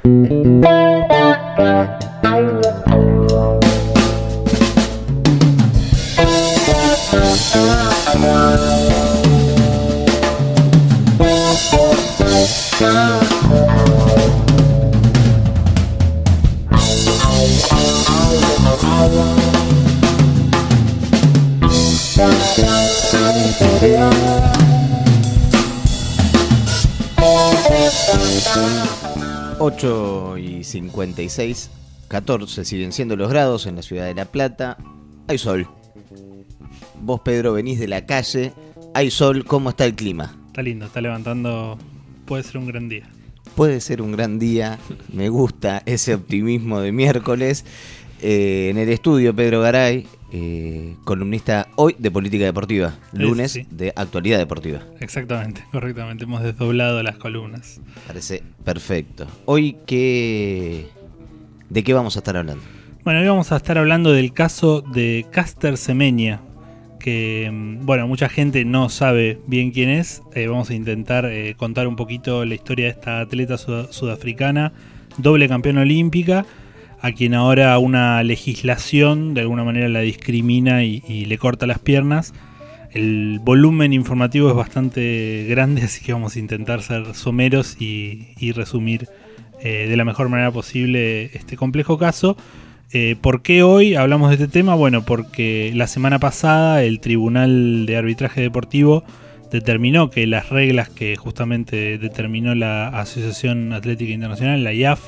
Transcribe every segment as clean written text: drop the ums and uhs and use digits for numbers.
Y 56, 14 siguen siendo los grados en la ciudad de La Plata. Hay sol. Vos, Pedro, venís de la calle. Hay sol. ¿Cómo está el clima? Está lindo, está levantando. Puede ser un gran día. Puede ser un gran día. Me gusta ese optimismo de miércoles. En el estudio, Pedro Garay, columnista hoy de Política Deportiva, lunes sí. De Actualidad Deportiva. Exactamente, correctamente. Hemos desdoblado las columnas. Parece perfecto. Hoy, ¿de qué vamos a estar hablando? Bueno, hoy vamos a estar hablando del caso de Caster Semenya, que, bueno, mucha gente no sabe bien quién es. Vamos a intentar contar un poquito la historia de esta atleta sudafricana, doble campeona olímpica, a quien ahora una legislación de alguna manera la discrimina y le corta las piernas. El volumen informativo es bastante grande, así que vamos a intentar ser someros y resumir de la mejor manera posible este complejo caso. ¿Por qué hoy hablamos de este tema? Bueno, porque la semana pasada el Tribunal de Arbitraje Deportivo determinó que las reglas que justamente determinó la Asociación Atlética Internacional, la IAAF,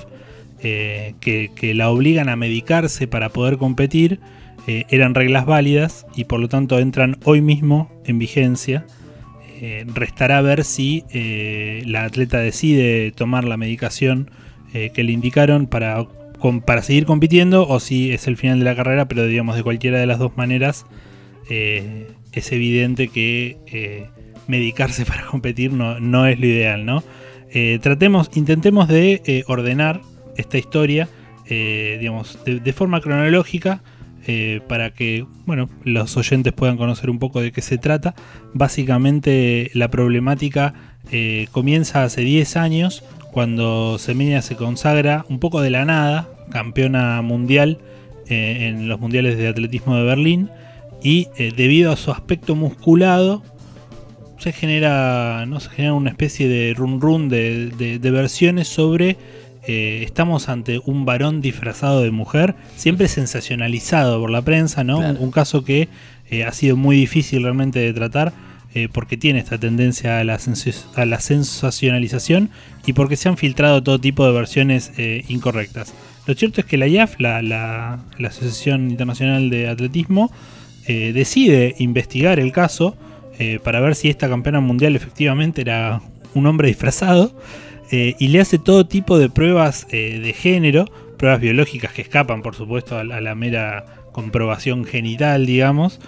que la obligan a medicarse para poder competir, eran reglas válidas y por lo tanto entran hoy mismo en vigencia. Restará ver si la atleta decide tomar la medicación que le indicaron para seguir compitiendo, o si es el final de la carrera, pero digamos de cualquiera de las dos maneras es evidente que medicarse para competir no es lo ideal, ¿no? Intentemos de ordenar esta historia, digamos, de forma cronológica, para que, bueno, los oyentes puedan conocer un poco de qué se trata. Básicamente la problemática comienza hace 10 años, cuando Semenya se consagra un poco de la nada, campeona mundial en los mundiales de atletismo de Berlín, y debido a su aspecto musculado se genera una especie de run de versiones sobre estamos ante un varón disfrazado de mujer, siempre sensacionalizado por la prensa, ¿no? Claro. Un caso que ha sido muy difícil realmente de tratar, porque tiene esta tendencia a la sensacionalización y porque se han filtrado todo tipo de versiones incorrectas. Lo cierto es que la IAAF, la Asociación Internacional de Atletismo, decide investigar el caso para ver si esta campeona mundial efectivamente era un hombre disfrazado. Y le hace todo tipo de pruebas de género, pruebas biológicas que escapan, por supuesto, a la mera comprobación genital, digamos,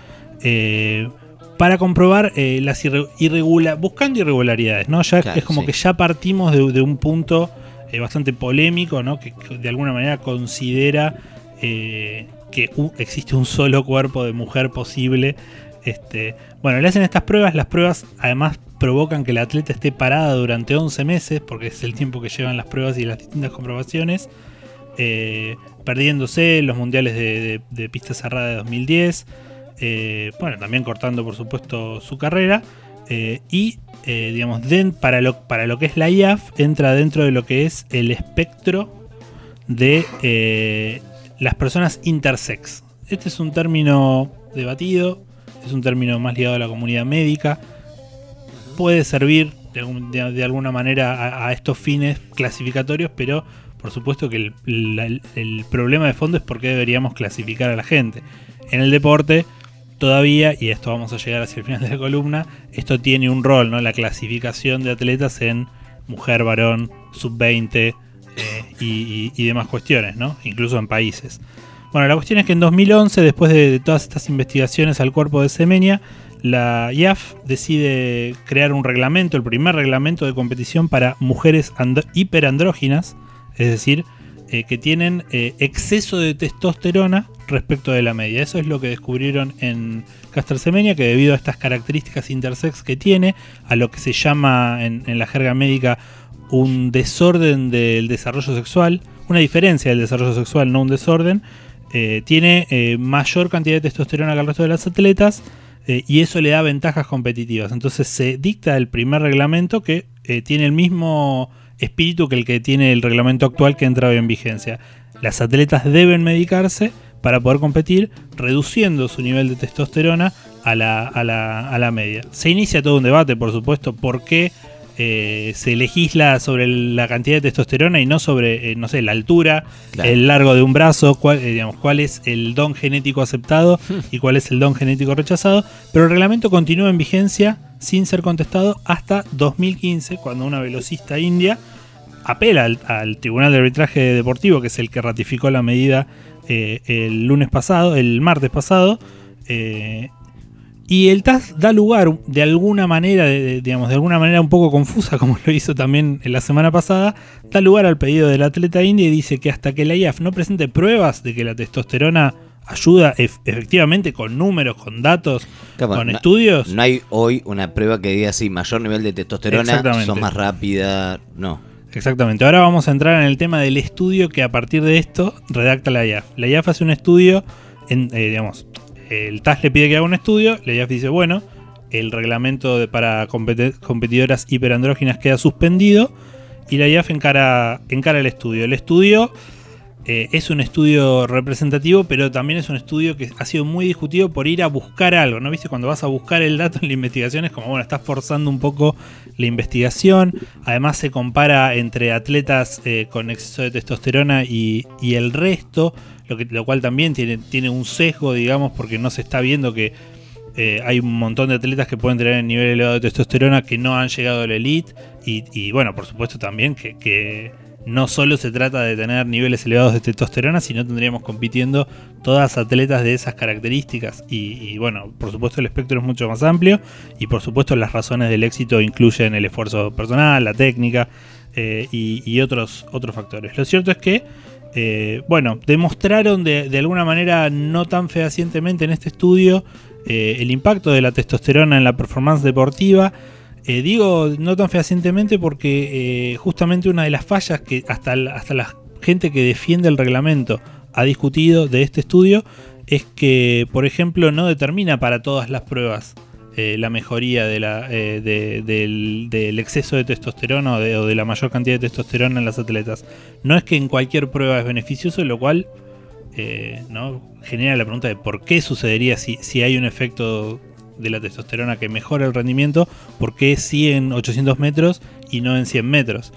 para comprobar buscando irregularidades, ¿no? Ya claro, es como que ya partimos de un punto bastante polémico, ¿no? Que de alguna manera considera que existe un solo cuerpo de mujer posible. Bueno, le hacen estas pruebas. Las pruebas además provocan que la atleta esté parada durante 11 meses, porque es el tiempo que llevan las pruebas y las distintas comprobaciones, perdiéndose los mundiales de pista cerrada de 2010, bueno, también cortando por supuesto su carrera, y digamos, para lo que es la IAAF, entra dentro de lo que es el espectro de las personas intersex. Este es un término debatido, es un término más ligado a la comunidad médica. Puede servir de alguna manera a estos fines clasificatorios, pero por supuesto que el problema de fondo es por qué deberíamos clasificar a la gente. En el deporte todavía, y esto vamos a llegar hacia el final de la columna, esto tiene un rol, ¿no? La clasificación de atletas en mujer, varón, sub-20 y demás cuestiones, ¿no? Incluso en países. Bueno, la cuestión es que en 2011, después de todas estas investigaciones al cuerpo de Semenya, la IAAF decide crear un reglamento, el primer reglamento de competición para mujeres hiperandróginas, es decir, que tienen exceso de testosterona respecto de la media. Eso es lo que descubrieron en Caster Semenya, que debido a estas características intersex que tiene, a lo que se llama en la jerga médica un desorden del desarrollo sexual, una diferencia del desarrollo sexual, no un desorden, tiene mayor cantidad de testosterona que el resto de las atletas, y eso le da ventajas competitivas. Entonces se dicta el primer reglamento que tiene el mismo espíritu que el que tiene el reglamento actual que entra en vigencia. Las atletas deben medicarse para poder competir, reduciendo su nivel de testosterona a la media. Se inicia todo un debate, por supuesto, por qué se legisla sobre la cantidad de testosterona y no sobre, no sé, la altura, claro, el largo de un brazo, cuál es el don genético aceptado y cuál es el don genético rechazado. Pero el reglamento continúa en vigencia sin ser contestado hasta 2015, cuando una velocista india apela al Tribunal de Arbitraje Deportivo, que es el que ratificó la medida el martes pasado, y el TAS da lugar de alguna manera, de alguna manera un poco confusa, como lo hizo también en la semana pasada, da lugar al pedido del atleta india y dice que hasta que la IAF no presente pruebas de que la testosterona ayuda efectivamente con números, con datos, con estudios. No hay hoy una prueba que diga así, mayor nivel de testosterona, son más rápida, no. Exactamente. Ahora vamos a entrar en el tema del estudio que a partir de esto redacta la IAF. La IAF hace un estudio, el TAS le pide que haga un estudio, la IAF dice, bueno, el reglamento para competidoras hiperandróginas queda suspendido y la IAF encara el estudio. El estudio es un estudio representativo, pero también es un estudio que ha sido muy discutido por ir a buscar algo, ¿no? ¿Viste? Cuando vas a buscar el dato en la investigación es como, bueno, estás forzando un poco la investigación. Además se compara entre atletas con exceso de testosterona y el resto, lo cual también tiene un sesgo, digamos, porque no se está viendo que hay un montón de atletas que pueden tener un nivel elevado de testosterona que no han llegado a la elite y bueno, por supuesto también que no solo se trata de tener niveles elevados de testosterona, sino tendríamos compitiendo todas atletas de esas características. Y bueno, por supuesto el espectro es mucho más amplio y por supuesto las razones del éxito incluyen el esfuerzo personal, la técnica y otros factores. Lo cierto es que demostraron de alguna manera no tan fehacientemente en este estudio el impacto de la testosterona en la performance deportiva. Digo no tan fehacientemente porque justamente una de las fallas que hasta la gente que defiende el reglamento ha discutido de este estudio es que, por ejemplo, no determina para todas las pruebas la mejoría del exceso de testosterona o de la mayor cantidad de testosterona en las atletas. No es que en cualquier prueba es beneficioso, lo cual ¿no? genera la pregunta de por qué sucedería si hay un efecto de la testosterona que mejora el rendimiento, ¿por qué sí en 800 metros y no en 100 metros?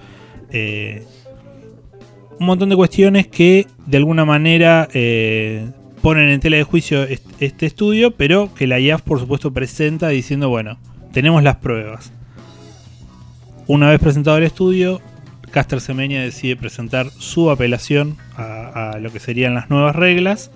Un montón de cuestiones que de alguna manera ponen en tela de juicio este estudio, pero que la IAF por supuesto presenta diciendo, bueno, tenemos las pruebas. Una vez presentado el estudio, Caster Semenya decide presentar su apelación a lo que serían las nuevas reglas.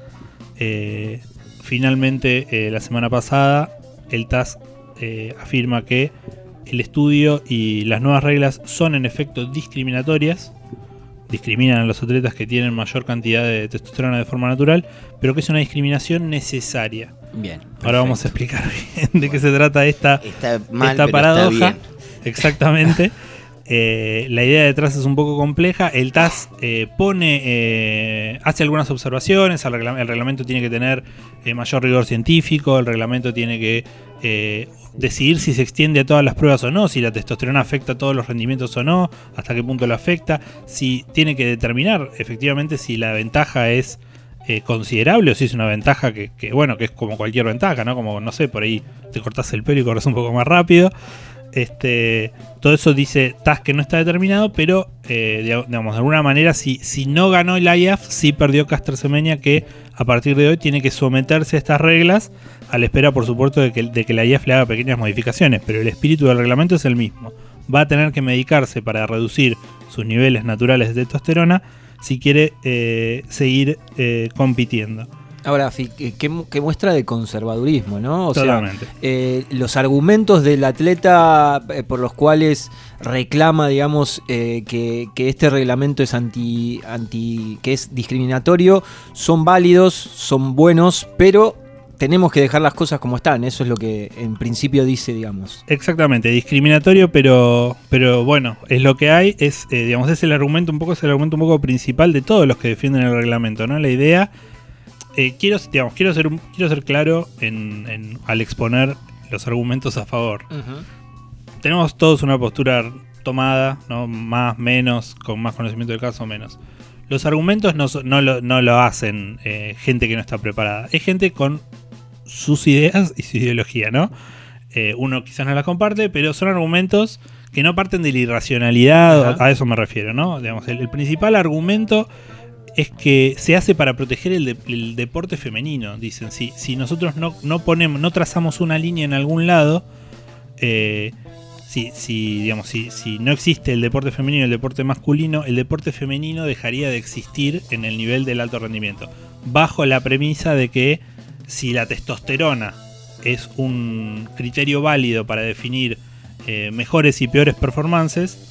Finalmente, la semana pasada, el TAS afirma que el estudio y las nuevas reglas son en efecto discriminatorias, discriminan a los atletas que tienen mayor cantidad de testosterona de forma natural, pero que es una discriminación necesaria. Bien, perfecto. Ahora vamos a explicar bien de qué se trata esta paradoja. Está bien. Exactamente. La idea detrás es un poco compleja. El TAS hace algunas observaciones. El reglamento tiene que tener mayor rigor científico. El reglamento tiene que decidir si se extiende a todas las pruebas o no, si la testosterona afecta a todos los rendimientos o no, hasta qué punto lo afecta, si tiene que determinar efectivamente si la ventaja es considerable o si es una ventaja que es como cualquier ventaja, ¿no? Como, no sé, por ahí te cortás el pelo y corres un poco más rápido. Todo eso dice TAS que no está determinado, pero digamos, de alguna manera si no ganó el IAF, sí perdió Caster Semenya, que a partir de hoy tiene que someterse a estas reglas a la espera, por supuesto, de que la IAF le haga pequeñas modificaciones, pero el espíritu del reglamento es el mismo. Va a tener que medicarse para reducir sus niveles naturales de testosterona si quiere seguir compitiendo. Ahora, ¿qué muestra de conservadurismo, ¿no? O Totalmente. sea, los argumentos del atleta por los cuales reclama, digamos, que este reglamento es que es discriminatorio, son válidos, son buenos, pero tenemos que dejar las cosas como están. Eso es lo que en principio dice, digamos. Exactamente, discriminatorio, pero bueno, es lo que hay, es digamos, es el argumento un poco principal de todos los que defienden el reglamento, ¿no? La idea, quiero ser claro al exponer los argumentos a favor. Tenemos todos una postura tomada, ¿no? Más, menos, con más conocimiento del caso, menos. Los argumentos no lo hacen gente que no está preparada. Es gente con sus ideas y su ideología, ¿no? Uno quizás no las comparte, pero son argumentos que no parten de la irracionalidad, a eso me refiero, ¿no? Digamos, el principal argumento es que se hace para proteger el deporte femenino. Dicen, si nosotros no trazamos una línea en algún lado, si no existe el deporte femenino y el deporte masculino, el deporte femenino dejaría de existir en el nivel del alto rendimiento. Bajo la premisa de que si la testosterona es un criterio válido para definir mejores y peores performances,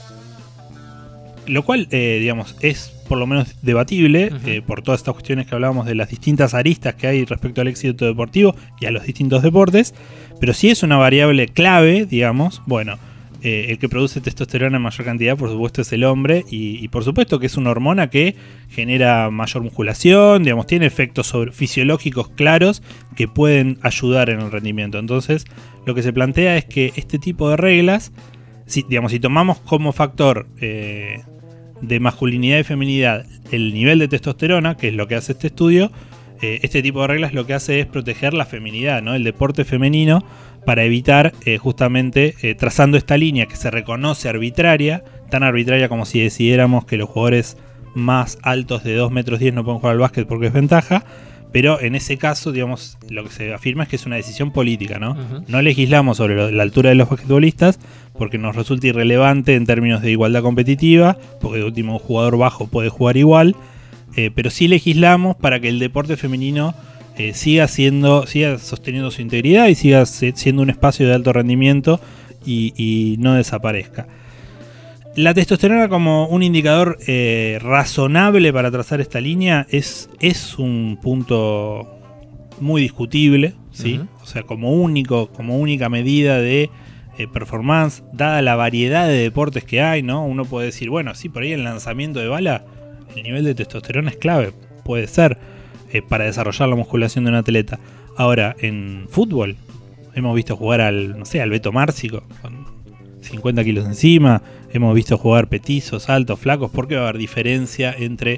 lo cual, es por lo menos debatible, por todas estas cuestiones que hablábamos de las distintas aristas que hay respecto al éxito deportivo y a los distintos deportes, pero si es una variable clave, digamos, bueno, el que produce testosterona en mayor cantidad, por supuesto, es el hombre, y por supuesto que es una hormona que genera mayor musculación, digamos, tiene efectos fisiológicos claros que pueden ayudar en el rendimiento. Entonces, lo que se plantea es que este tipo de reglas, si tomamos como factor de masculinidad y feminidad el nivel de testosterona, que es lo que hace este estudio, este tipo de reglas lo que hace es proteger la feminidad, ¿no? El deporte femenino, para evitar justamente trazando esta línea que se reconoce arbitraria, tan arbitraria como si decidiéramos que los jugadores más altos de 2,10 metros no pueden jugar al básquet porque es ventaja, pero en ese caso, digamos, lo que se afirma es que es una decisión política, ¿no? No legislamos sobre la altura de los basquetbolistas porque nos resulta irrelevante en términos de igualdad competitiva, porque de último un jugador bajo puede jugar igual, pero sí legislamos para que el deporte femenino siga sosteniendo su integridad y siga siendo un espacio de alto rendimiento y no desaparezca. La testosterona como un indicador razonable para trazar esta línea es un punto muy discutible, ¿sí? O sea, como única medida de performance, dada la variedad de deportes que hay, ¿no? Uno puede decir, bueno, sí, por ahí el lanzamiento de bala, el nivel de testosterona es clave, puede ser, para desarrollar la musculación de un atleta. Ahora, en fútbol, hemos visto jugar al Beto Márcico, con 50 kilos encima, hemos visto jugar petizos, altos, flacos, porque va a haber diferencia entre,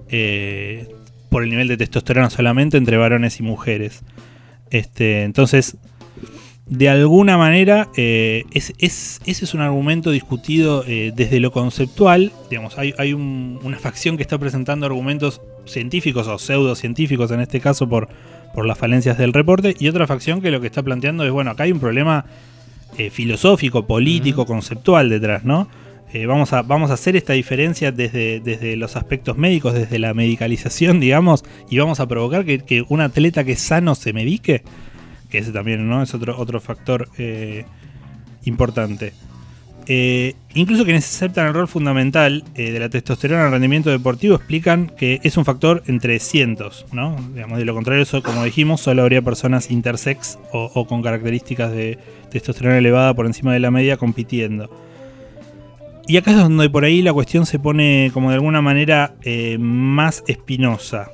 por el nivel de testosterona solamente, entre varones y mujeres. Entonces, de alguna manera, ese es un argumento discutido desde lo conceptual. Digamos, hay una facción que está presentando argumentos científicos o pseudocientíficos, en este caso por las falencias del reporte, y otra facción que lo que está planteando es, bueno, acá hay un problema filosófico, político, conceptual detrás, ¿no? Vamos a hacer esta diferencia desde los aspectos médicos, desde la medicalización, digamos, y vamos a provocar que un atleta que es sano se medique, que ese también, ¿no? Es otro factor importante. Incluso quienes aceptan el rol fundamental de la testosterona en el rendimiento deportivo explican que es un factor entre cientos, ¿no? Digamos, de lo contrario, eso, como dijimos, solo habría personas intersex o con características de testosterona elevada por encima de la media compitiendo. Y acá es donde por ahí la cuestión se pone como de alguna manera más espinosa.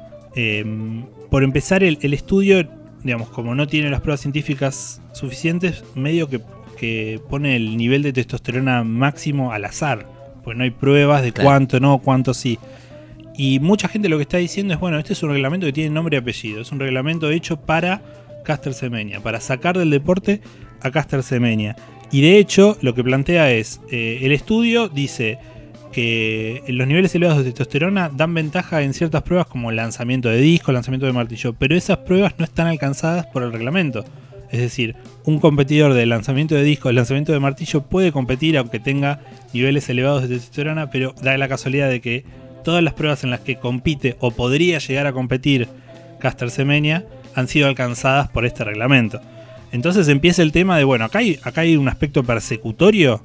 Por empezar, el estudio, digamos, como no tiene las pruebas científicas suficientes, medio que pone el nivel de testosterona máximo al azar, pues no hay pruebas de cuánto no, cuánto sí. Y mucha gente lo que está diciendo es, bueno, este es un reglamento que tiene nombre y apellido, es un reglamento hecho para Caster Semenya, para sacar del deporte a Caster Semenya. Y de hecho, lo que plantea es, el estudio dice que los niveles elevados de testosterona dan ventaja en ciertas pruebas como el lanzamiento de disco, lanzamiento de martillo, pero esas pruebas no están alcanzadas por el reglamento. Es decir, un competidor de lanzamiento de disco, lanzamiento de martillo puede competir aunque tenga niveles elevados de testosterona, pero da la casualidad de que todas las pruebas en las que compite o podría llegar a competir Caster Semenya han sido alcanzadas por este reglamento. Entonces empieza el tema de, bueno, acá hay un aspecto persecutorio,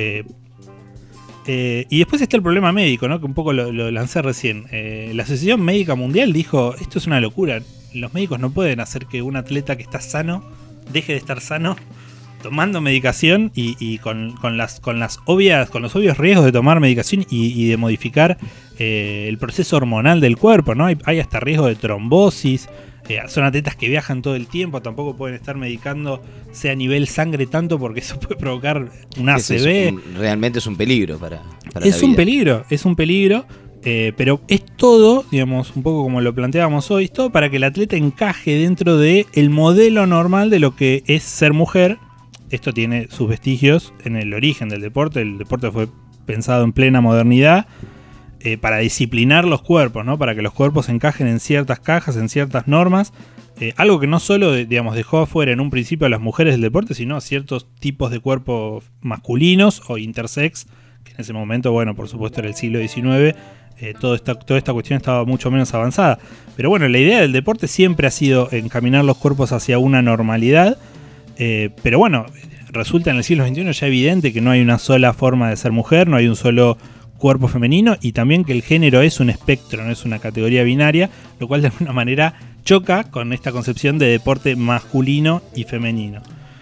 y después está el problema médico, ¿no? Que un poco lo lancé recién. La Asociación Médica Mundial dijo, esto es una locura. los médicos no pueden hacer que un atleta que está sano deje de estar sano tomando medicación y con los obvios riesgos de tomar medicación y de modificar el proceso hormonal del cuerpo, ¿no? Hay hasta riesgo de trombosis. Son atletas que viajan todo el tiempo, tampoco pueden estar medicando sea a nivel sangre tanto porque eso puede provocar un ACV. Realmente es un peligro para es un peligro, pero es todo, digamos, un poco como lo planteábamos hoy, es todo para que el atleta encaje dentro del modelo normal de lo que es ser mujer. Esto tiene sus vestigios en el origen del deporte. El deporte fue pensado en plena modernidad para disciplinar los cuerpos, ¿no? Para que los cuerpos encajen en ciertas cajas, en ciertas normas. Algo que no solo, digamos, dejó afuera en un principio a las mujeres del deporte, sino a ciertos tipos de cuerpos masculinos o intersex, que en ese momento, bueno, por supuesto era el siglo XIX, toda esta cuestión estaba mucho menos avanzada. Pero bueno, la idea del deporte siempre ha sido encaminar los cuerpos hacia una normalidad. Pero bueno, resulta en el siglo XXI ya evidente que no hay una sola forma de ser mujer, no hay un solo cuerpo femenino, y también que el género es un espectro, no es una categoría binaria, lo cual de alguna manera choca con esta concepción de deporte masculino y femenino.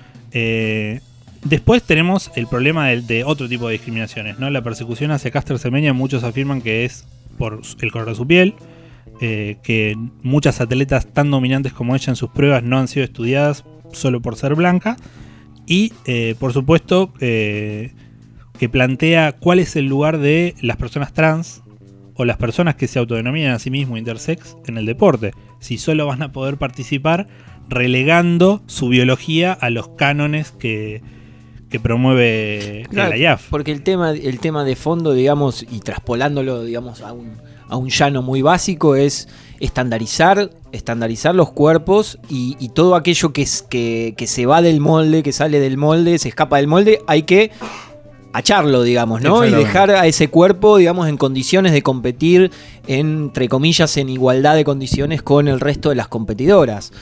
Después tenemos el problema de otro tipo de discriminaciones, ¿no? La persecución hacia Caster Semenya, muchos afirman que es por el color de su piel, que muchas atletas tan dominantes como ella en sus pruebas no han sido estudiadas solo por ser blanca, y por supuesto que plantea cuál es el lugar de las personas trans o las personas que se autodenominan a sí mismos intersex en el deporte, si solo van a poder participar relegando su biología a los cánones que promueve la IAF. Porque el tema de fondo, digamos, y traspolándolo, digamos, a un llano muy básico, es estandarizar los cuerpos y todo aquello que se va del molde, que sale del molde, se escapa del molde, hay que acharlo, digamos, ¿no? Y dejar a ese cuerpo, digamos, en condiciones de competir, entre comillas, en igualdad de condiciones con el resto de las competidoras.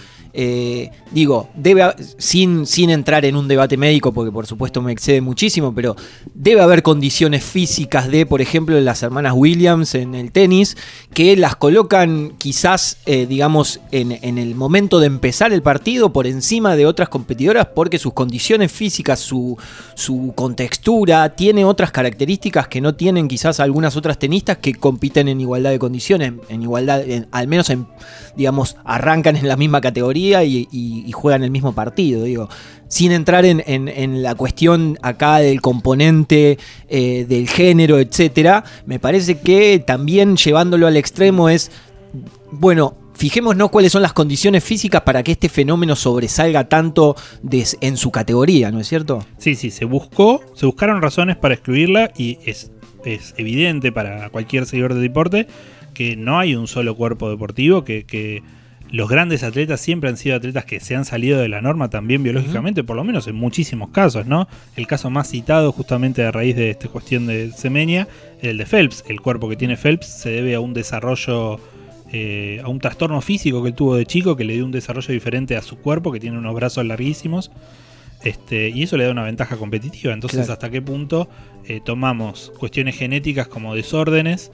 Sin entrar en un debate médico, porque por supuesto me excede muchísimo, pero debe haber condiciones físicas de, por ejemplo, las hermanas Williams en el tenis, que las colocan quizás, digamos, en el momento de empezar el partido por encima de otras competidoras, porque sus condiciones físicas, su contextura, tiene otras características que no tienen quizás algunas otras tenistas que compiten en igualdad de condiciones, al menos digamos, arrancan en la misma categoría y juegan el mismo partido, digo, sin entrar en la cuestión acá del componente del género, etcétera. Me parece que también llevándolo al extremo es, bueno, fijémonos cuáles son las condiciones físicas para que este fenómeno sobresalga tanto en su categoría, ¿no es cierto? Sí, se buscaron razones para excluirla, y es evidente para cualquier seguidor de deporte que no hay un solo cuerpo deportivo, que los grandes atletas siempre han sido atletas que se han salido de la norma también biológicamente, por lo menos en muchísimos casos, ¿no? El caso más citado justamente a raíz de esta cuestión de Semenya, el de Phelps. El cuerpo que tiene Phelps se debe a un desarrollo, a un trastorno físico que él tuvo de chico, que le dio un desarrollo diferente a su cuerpo, que tiene unos brazos larguísimos, y eso le da una ventaja competitiva. Entonces, claro, ¿hasta qué punto tomamos cuestiones genéticas como desórdenes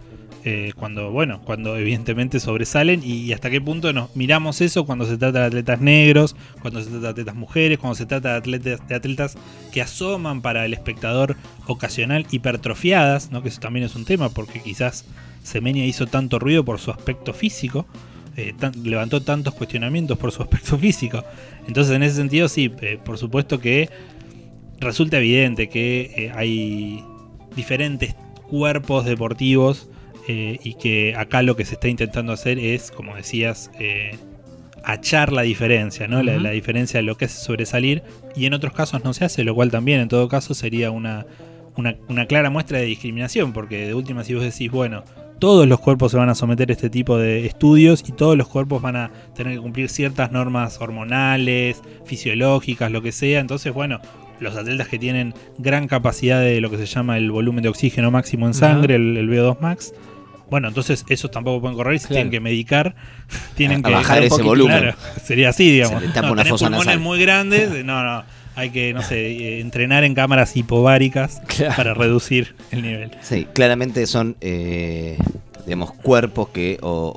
cuando evidentemente sobresalen, y hasta qué punto nos miramos eso cuando se trata de atletas negros, cuando se trata de atletas mujeres, cuando se trata de atletas que asoman para el espectador ocasional hipertrofiadas, ¿no? Que eso también es un tema, porque quizás Semenya hizo tanto ruido por su aspecto físico, levantó tantos cuestionamientos por su aspecto físico. Entonces, en ese sentido, sí, por supuesto que resulta evidente que hay diferentes cuerpos deportivos, y que acá lo que se está intentando hacer es, como decías, achar la diferencia, ¿no? La diferencia de lo que hace sobresalir, y en otros casos no se hace, lo cual también en todo caso sería una clara muestra de discriminación, porque de última, si vos decís, bueno, todos los cuerpos se van a someter a este tipo de estudios y todos los cuerpos van a tener que cumplir ciertas normas hormonales, fisiológicas, lo que sea, entonces, bueno, los atletas que tienen gran capacidad de lo que se llama el volumen de oxígeno máximo en sangre, el VO2 max, bueno, entonces esos tampoco pueden correr y se tienen que medicar, tienen que bajar ese volumen. Claro, sería así, digamos. Se le tapa una fosa pulmones nasal muy grandes, hay que, entrenar en cámaras hipováricas para reducir el nivel. Sí, claramente son, digamos, cuerpos que o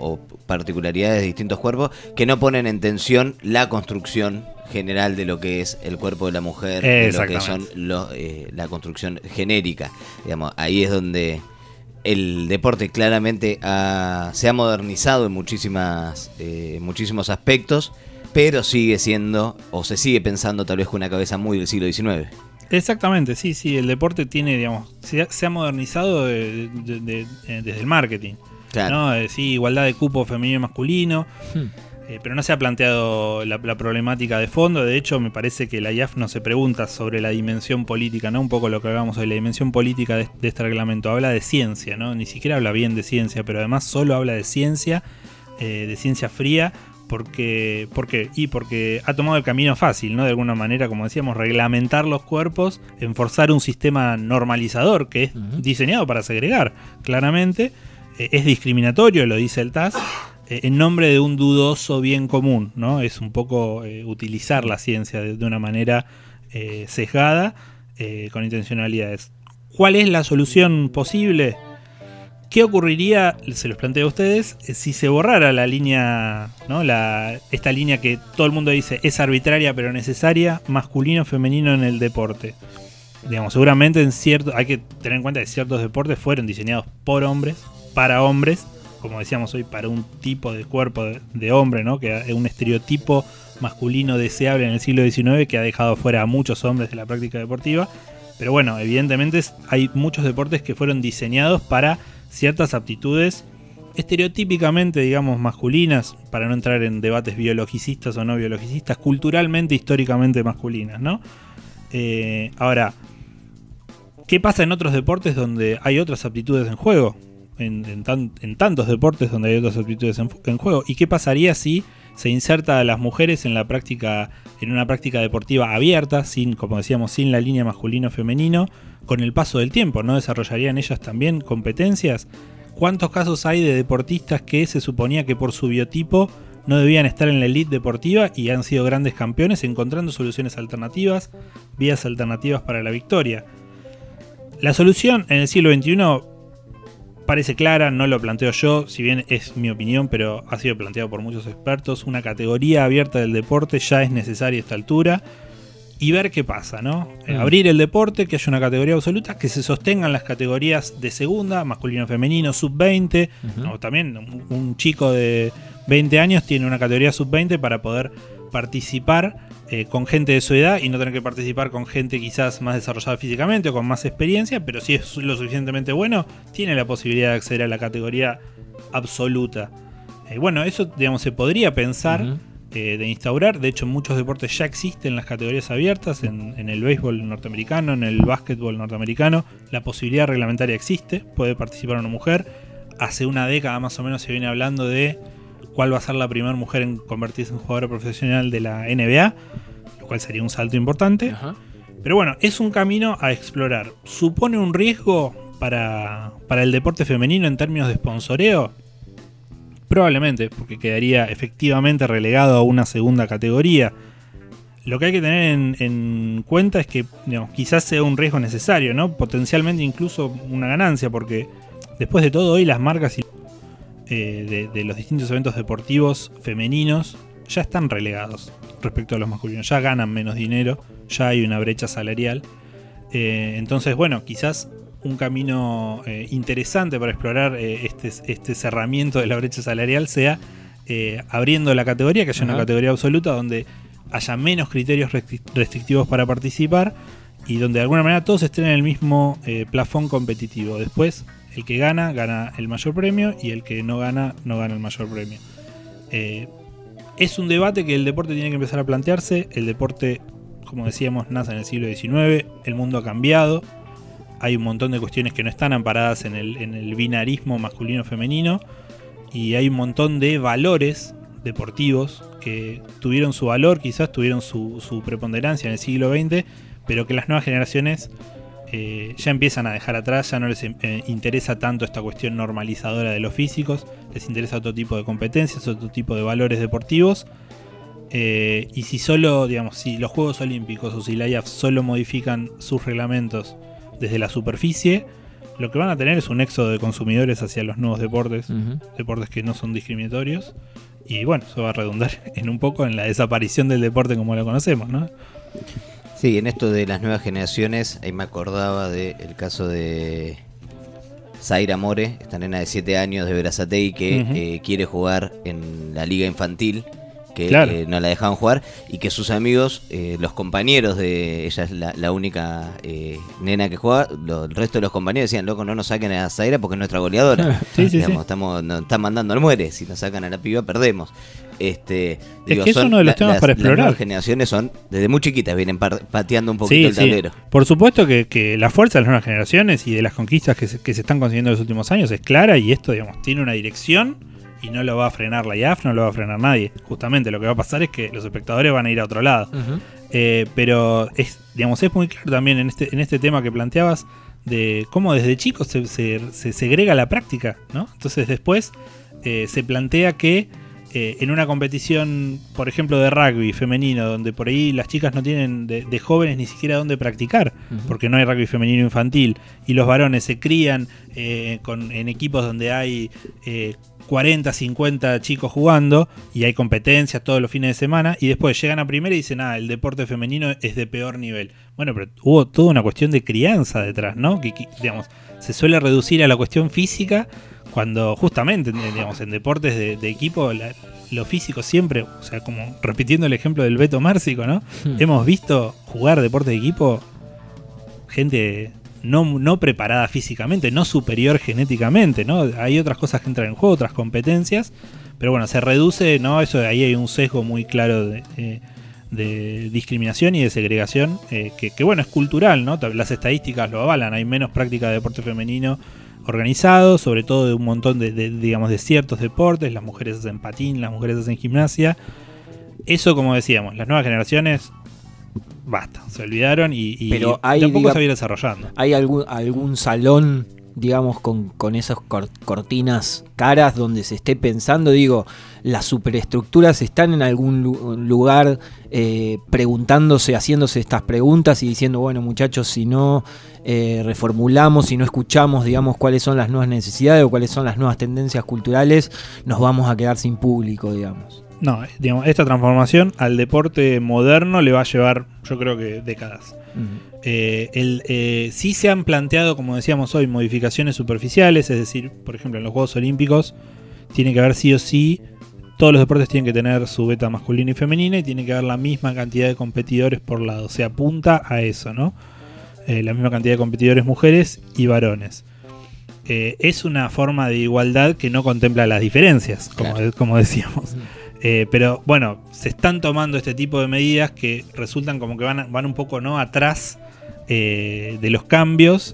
particularidades de distintos cuerpos que no ponen en tensión la construcción general de lo que es el cuerpo de la mujer, de lo que son la construcción genérica. Digamos, ahí es donde el deporte claramente se ha modernizado en muchísimos aspectos, pero sigue siendo, o se sigue pensando tal vez con una cabeza muy del siglo XIX. Exactamente, sí, el deporte tiene, digamos, se ha modernizado desde el marketing. Claro. ¿No? Sí, igualdad de cupo femenino y masculino. Pero no se ha planteado la problemática de fondo. De hecho, me parece que la IAF no se pregunta sobre la dimensión política, ¿no? Un poco lo que hablamos hoy, la dimensión política de este reglamento. Habla de ciencia, ¿no? Ni siquiera habla bien de ciencia, pero además solo habla de ciencia fría, porque ha tomado el camino fácil, ¿no? De alguna manera, como decíamos, reglamentar los cuerpos, enforzar un sistema normalizador que es diseñado para segregar, claramente. Es discriminatorio, lo dice el TAS, en nombre de un dudoso bien común, ¿no? Es un poco utilizar la ciencia de una manera sesgada, con intencionalidades. ¿Cuál es la solución posible? ¿Qué ocurriría, se los planteo a ustedes, si se borrara la línea, ¿no? Esta línea que todo el mundo dice es arbitraria pero necesaria, masculino-femenino en el deporte? Digamos, seguramente hay que tener en cuenta que ciertos deportes fueron diseñados por hombres, para hombres, como decíamos hoy, para un tipo de cuerpo de hombre, ¿no? Que es un estereotipo masculino deseable en el siglo XIX que ha dejado fuera a muchos hombres de la práctica deportiva. Pero bueno, evidentemente hay muchos deportes que fueron diseñados para ciertas aptitudes estereotípicamente, digamos, masculinas, para no entrar en debates biologicistas o no biologicistas, culturalmente, históricamente masculinas, ¿no? Ahora, ¿qué pasa en otros deportes donde hay otras aptitudes en juego? En tantos deportes donde hay otras aptitudes en juego. ¿Y qué pasaría si se inserta a las mujeres en una práctica deportiva abierta, como decíamos, sin la línea masculino-femenino? Con el paso del tiempo, ¿no desarrollarían ellas también competencias? ¿Cuántos casos hay de deportistas que se suponía que por su biotipo no debían estar en la elite deportiva y han sido grandes campeones encontrando soluciones alternativas, vías alternativas para la victoria? La solución en el siglo XXI parece clara, no lo planteo yo, si bien es mi opinión, pero ha sido planteado por muchos expertos. Una categoría abierta del deporte ya es necesaria a esta altura. Y ver qué pasa, ¿no? Abrir el deporte, que haya una categoría absoluta, que se sostengan las categorías de segunda, masculino-femenino, sub-20. ¿No? También un chico de 20 años tiene una categoría sub-20 para poder participar con gente de su edad y no tener que participar con gente quizás más desarrollada físicamente o con más experiencia, pero si es lo suficientemente bueno, tiene la posibilidad de acceder a la categoría absoluta. Bueno, eso, digamos, se podría pensar de instaurar. De hecho, en muchos deportes ya existen las categorías abiertas. En el béisbol norteamericano, en el básquetbol norteamericano, la posibilidad reglamentaria existe. Puede participar una mujer. Hace una década más o menos se viene hablando de cuál va a ser la primera mujer en convertirse en jugadora profesional de la NBA, lo cual sería un salto importante. Pero bueno, es un camino a explorar. ¿Supone un riesgo para el deporte femenino en términos de sponsoreo? Probablemente, porque quedaría efectivamente relegado a una segunda categoría. Lo que hay que tener en cuenta es que, digamos, quizás sea un riesgo necesario, ¿no? Potencialmente incluso una ganancia, porque después de todo hoy las marcas de los distintos eventos deportivos femeninos ya están relegados respecto a los masculinos, ya ganan menos dinero, ya hay una brecha salarial. Entonces, bueno, quizás un camino interesante para explorar este cerramiento de la brecha salarial sea abriendo la categoría, que haya una categoría absoluta donde haya menos criterios restrictivos para participar y donde de alguna manera todos estén en el mismo plafón competitivo. Después, el que gana el mayor premio y el que no gana el mayor premio. Es un debate que el deporte tiene que empezar a plantearse. El deporte, como decíamos, nace en el siglo XIX, el mundo ha cambiado, hay un montón de cuestiones que no están amparadas en el binarismo masculino-femenino y hay un montón de valores deportivos que tuvieron su valor, quizás tuvieron su preponderancia en el siglo XX, pero que las nuevas generaciones ya empiezan a dejar atrás, ya no les interesa tanto esta cuestión normalizadora de los físicos, les interesa otro tipo de competencias, otro tipo de valores deportivos. Y si solo, digamos, si los Juegos Olímpicos o si la IAF solo modifican sus reglamentos desde la superficie, lo que van a tener es un éxodo de consumidores hacia los nuevos deportes, deportes que no son discriminatorios. Y bueno, eso va a redundar en un poco en la desaparición del deporte como lo conocemos, ¿no? Sí, en esto de las nuevas generaciones, ahí me acordaba del caso de Zaira More, esta nena de 7 años de Berazategui que quiere jugar en la liga infantil, que no la dejaban jugar, y que sus amigos, los compañeros de ella es la única nena que juega, el resto de los compañeros decían, loco, no nos saquen a Zaira porque es nuestra goleadora. Digamos, nos están mandando al muere, si nos sacan a la piba perdemos. Es que es uno de los temas para explorar. Las nuevas generaciones son, desde muy chiquitas, vienen pateando un poquito el tablero. Por supuesto que la fuerza de las nuevas generaciones y de las conquistas que se están consiguiendo en los últimos años es clara, y esto, digamos, tiene una dirección y no lo va a frenar la IAF, no lo va a frenar nadie. Justamente lo que va a pasar es que los espectadores van a ir a otro lado. Pero es muy claro también en este tema que planteabas de cómo desde chicos se segrega la práctica, ¿no? Entonces después se plantea que en una competición, por ejemplo, de rugby femenino, donde por ahí las chicas no tienen de jóvenes ni siquiera dónde practicar, porque no hay rugby femenino infantil, y los varones se crían en equipos donde hay 40, 50 chicos jugando, y hay competencias todos los fines de semana, y después llegan a primera y dicen, el deporte femenino es de peor nivel. Bueno, pero hubo toda una cuestión de crianza detrás, ¿no? Que digamos, se suele reducir a la cuestión física, cuando justamente, digamos, en deportes de equipo, lo físico siempre, o sea, como repitiendo el ejemplo del Beto Márcico, ¿no? Hemos visto jugar deportes de equipo gente no preparada físicamente, no superior genéticamente, ¿no? Hay otras cosas que entran en juego, otras competencias, pero bueno, se reduce, ¿no? Eso, ahí hay un sesgo muy claro de discriminación y de segregación, que bueno, es cultural, ¿no? Las estadísticas lo avalan, hay menos práctica de deporte femenino organizado, sobre todo de un montón digamos, de ciertos deportes. Las mujeres hacen patín, las mujeres hacen gimnasia. Eso, como decíamos, las nuevas generaciones, basta, se olvidaron y tampoco se va a ir desarrollando. ¿Hay algún salón, digamos, con esas cortinas caras donde se esté pensando, digo, las superestructuras están en algún lugar preguntándose, haciéndose estas preguntas y diciendo, bueno, muchachos, si no reformulamos, si no escuchamos, digamos, cuáles son las nuevas necesidades o cuáles son las nuevas tendencias culturales, nos vamos a quedar sin público, digamos? No, digamos, esta transformación al deporte moderno le va a llevar, yo creo que décadas. Sí se han planteado, como decíamos hoy, modificaciones superficiales, es decir, por ejemplo, en los Juegos Olímpicos tiene que haber sí o sí, todos los deportes tienen que tener su beta masculina y femenina, y tiene que haber la misma cantidad de competidores por lado. Se apunta a eso, ¿no? La misma cantidad de competidores mujeres y varones. Es una forma de igualdad que no contempla las diferencias, como decíamos. Pero bueno, se están tomando este tipo de medidas que resultan como que van un poco, ¿no?, atrás de los cambios.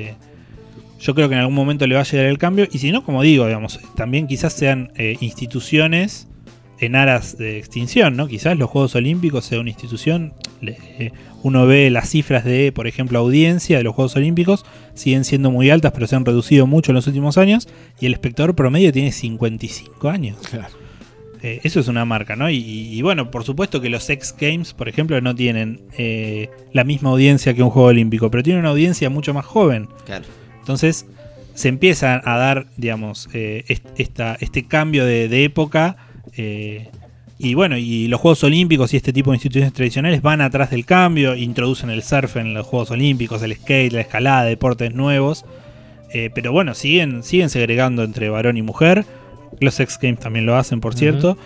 Yo creo que en algún momento le va a llegar el cambio, y si no, como digo, digamos, también quizás sean instituciones en aras de extinción, ¿no? Quizás los Juegos Olímpicos sea una institución. Uno ve las cifras de, por ejemplo, audiencia de los Juegos Olímpicos, siguen siendo muy altas, pero se han reducido mucho en los últimos años, y el espectador promedio tiene 55 años. Claro. Eso es una marca, ¿no? Y bueno, por supuesto que los X Games, por ejemplo, no tienen la misma audiencia que un Juego Olímpico, pero tienen una audiencia mucho más joven. Claro. Entonces se empieza a dar, digamos, este cambio de época, y bueno, y los Juegos Olímpicos y este tipo de instituciones tradicionales van atrás del cambio, introducen el surf en los Juegos Olímpicos, el skate, la escalada, deportes nuevos, pero bueno, siguen segregando entre varón y mujer. Los X Games también lo hacen, por cierto.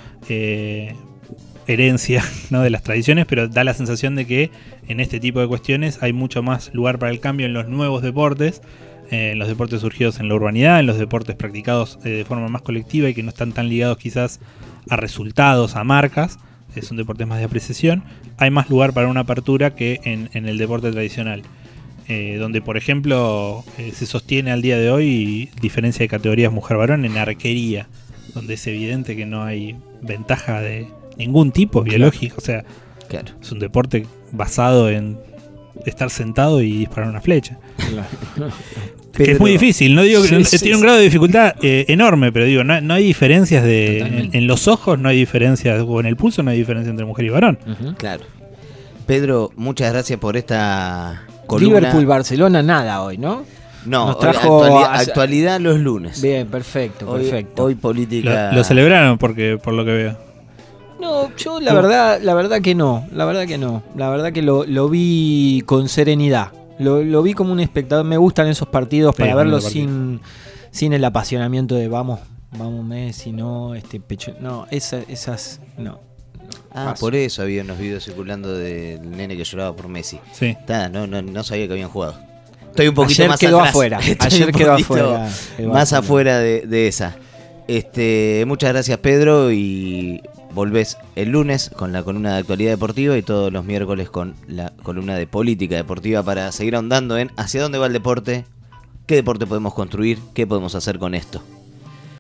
Herencia, ¿no?, de las tradiciones, pero da la sensación de que en este tipo de cuestiones hay mucho más lugar para el cambio en los nuevos deportes, en los deportes surgidos en la urbanidad, en los deportes practicados de forma más colectiva y que no están tan ligados quizás a resultados, a marcas. Son deportes más de apreciación. Hay más lugar para una apertura que en el deporte tradicional, donde, por ejemplo, se sostiene al día de hoy diferencia de categorías mujer-varón en arquería, donde es evidente que no hay ventaja de ningún tipo biológico. O sea, es un deporte basado en estar sentado y disparar una flecha. Claro. Que es muy difícil, no digo que tiene un grado de dificultad enorme, pero digo, no hay diferencias en los ojos, no hay diferencias, o en el pulso no hay diferencia entre mujer y varón. Claro. Pedro, muchas gracias por esta columna. Liverpool-Barcelona nada hoy, ¿no? No, nos trajo actualidad los lunes. Bien, perfecto, perfecto. Hoy política. Lo celebraron porque por lo que veo. No, yo la verdad que no. La verdad que lo vi con serenidad. Lo vi como un espectador. Me gustan esos partidos para verlos sin el apasionamiento de vamos Messi, no, pecho. No, esas no. Paso. Por eso había unos videos circulando del nene que lloraba por Messi. Sí. No sabía que habían jugado. Estoy un poquito más afuera. Ayer quedó afuera. Más afuera de esa. Muchas gracias, Pedro, y volvés el lunes con la columna de actualidad deportiva y todos los miércoles con la columna de política deportiva para seguir ahondando en hacia dónde va el deporte, qué deporte podemos construir, qué podemos hacer con esto.